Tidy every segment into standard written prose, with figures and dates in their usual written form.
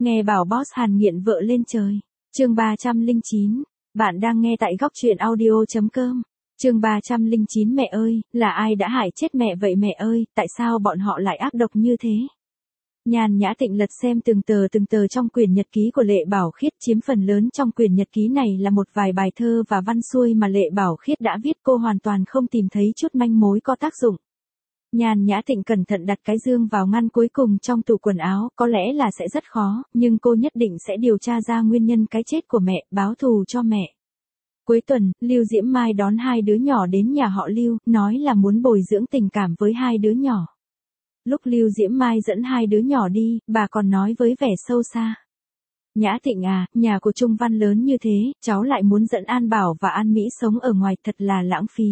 Nghe bảo boss Hàn nghiện vợ lên trời. Chương 309. Bạn đang nghe tại góc truyện audio.com. Chương 309. Mẹ ơi, là ai đã hại chết mẹ vậy mẹ ơi, tại sao bọn họ lại ác độc như thế? Nhàn Nhã Tịnh lật xem từng tờ trong quyển nhật ký của Lệ Bảo Khiết, chiếm phần lớn trong quyển nhật ký này là một vài bài thơ và văn xuôi mà Lệ Bảo Khiết đã viết, cô hoàn toàn không tìm thấy chút manh mối có tác dụng. Nhàn Nhã Tịnh cẩn thận đặt cái dương vào ngăn cuối cùng trong tủ quần áo, có lẽ là sẽ rất khó, nhưng cô nhất định sẽ điều tra ra nguyên nhân cái chết của mẹ, báo thù cho mẹ. Cuối tuần, Lưu Diễm Mai đón hai đứa nhỏ đến nhà họ Lưu, nói là muốn bồi dưỡng tình cảm với hai đứa nhỏ. Lúc Lưu Diễm Mai dẫn hai đứa nhỏ đi, bà còn nói với vẻ sâu xa. Nhã Tịnh à, nhà của Trung Văn lớn như thế, cháu lại muốn dẫn An Bảo và An Mỹ sống ở ngoài, thật là lãng phí.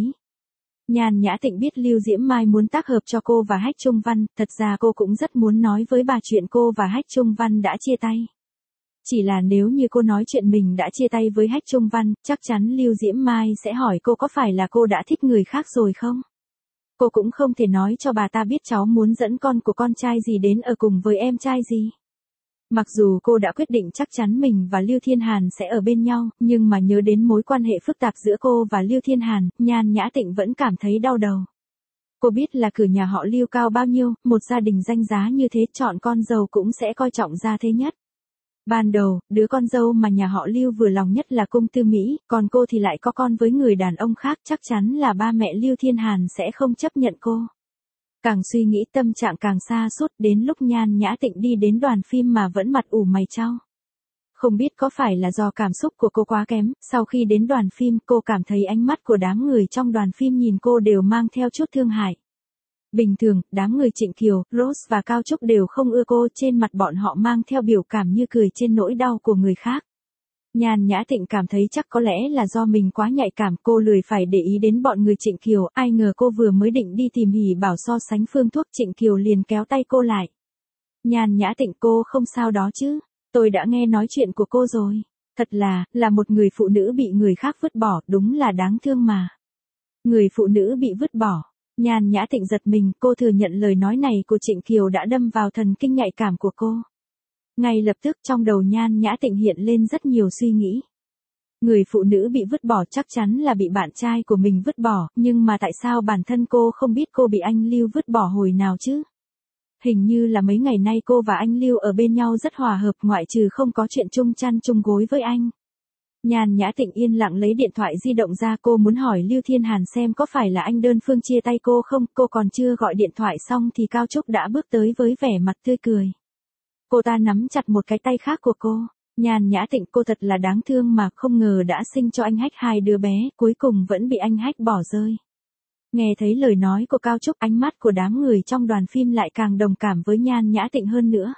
Nhàn Nhã Tịnh biết Lưu Diễm Mai muốn tác hợp cho cô và Hách Trung Văn, thật ra cô cũng rất muốn nói với bà chuyện cô và Hách Trung Văn đã chia tay. Chỉ là nếu như cô nói chuyện mình đã chia tay với Hách Trung Văn, chắc chắn Lưu Diễm Mai sẽ hỏi cô có phải là cô đã thích người khác rồi không? Cô cũng không thể nói cho bà ta biết cháu muốn dẫn con của con trai gì đến ở cùng với em trai gì. Mặc dù cô đã quyết định chắc chắn mình và Lưu Thiên Hàn sẽ ở bên nhau, nhưng mà nhớ đến mối quan hệ phức tạp giữa cô và Lưu Thiên Hàn, Nhàn Nhã Tịnh vẫn cảm thấy đau đầu. Cô biết là cửa nhà họ Lưu cao bao nhiêu, một gia đình danh giá như thế chọn con dâu cũng sẽ coi trọng gia thế nhất. Ban đầu, đứa con dâu mà nhà họ Lưu vừa lòng nhất là Cung Tư Mỹ, còn cô thì lại có con với người đàn ông khác, chắc chắn là ba mẹ Lưu Thiên Hàn sẽ không chấp nhận cô. Càng suy nghĩ tâm trạng càng xa sút, đến lúc Nhàn Nhã Tịnh đi đến đoàn phim mà vẫn mặt ủ mày chau. Không biết có phải là do cảm xúc của cô quá kém, sau khi đến đoàn phim cô cảm thấy ánh mắt của đám người trong đoàn phim nhìn cô đều mang theo chút thương hại. Bình thường, đám người Trịnh Kiều, Rose và Cao Trúc đều không ưa cô, trên mặt bọn họ mang theo biểu cảm như cười trên nỗi đau của người khác. Nhàn Nhã Tịnh cảm thấy chắc có lẽ là do mình quá nhạy cảm, cô lười phải để ý đến bọn người Trịnh Kiều, ai ngờ cô vừa mới định đi tìm Hỉ Bảo so sánh phương thuốc, Trịnh Kiều liền kéo tay cô lại. Nhàn Nhã Tịnh, cô không sao đó chứ? Tôi đã nghe nói chuyện của cô rồi. Thật là một người phụ nữ bị người khác vứt bỏ, đúng là đáng thương mà. Người phụ nữ bị vứt bỏ. Nhàn Nhã Tịnh giật mình, cô thừa nhận lời nói này của Trịnh Kiều đã đâm vào thần kinh nhạy cảm của cô. Ngay lập tức trong đầu Nhàn Nhã Tịnh hiện lên rất nhiều suy nghĩ. Người phụ nữ bị vứt bỏ chắc chắn là bị bạn trai của mình vứt bỏ, nhưng mà tại sao bản thân cô không biết cô bị anh Lưu vứt bỏ hồi nào chứ? Hình như là mấy ngày nay cô và anh Lưu ở bên nhau rất hòa hợp, ngoại trừ không có chuyện chung chăn chung gối với anh. Nhàn Nhã Tịnh yên lặng lấy điện thoại di động ra, cô muốn hỏi Lưu Thiên Hàn xem có phải là anh đơn phương chia tay cô không, cô còn chưa gọi điện thoại xong thì Cao Trúc đã bước tới với vẻ mặt tươi cười. Cô ta nắm chặt một cái tay khác của cô. Nhàn Nhã Tịnh, cô thật là đáng thương mà, không ngờ đã sinh cho anh Hách hai đứa bé, cuối cùng vẫn bị anh Hách bỏ rơi. Nghe thấy lời nói của Cao Trúc, ánh mắt của đám người trong đoàn phim lại càng đồng cảm với Nhàn Nhã Tịnh hơn nữa.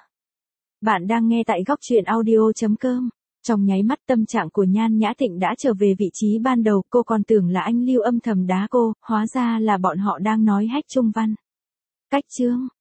Bạn đang nghe tại góc truyện audio.com. Trong nháy mắt tâm trạng của Nhàn Nhã Tịnh đã trở về vị trí ban đầu, cô còn tưởng là anh Lưu âm thầm đá cô, hóa ra là bọn họ đang nói Hách Trung Văn. Cách chương.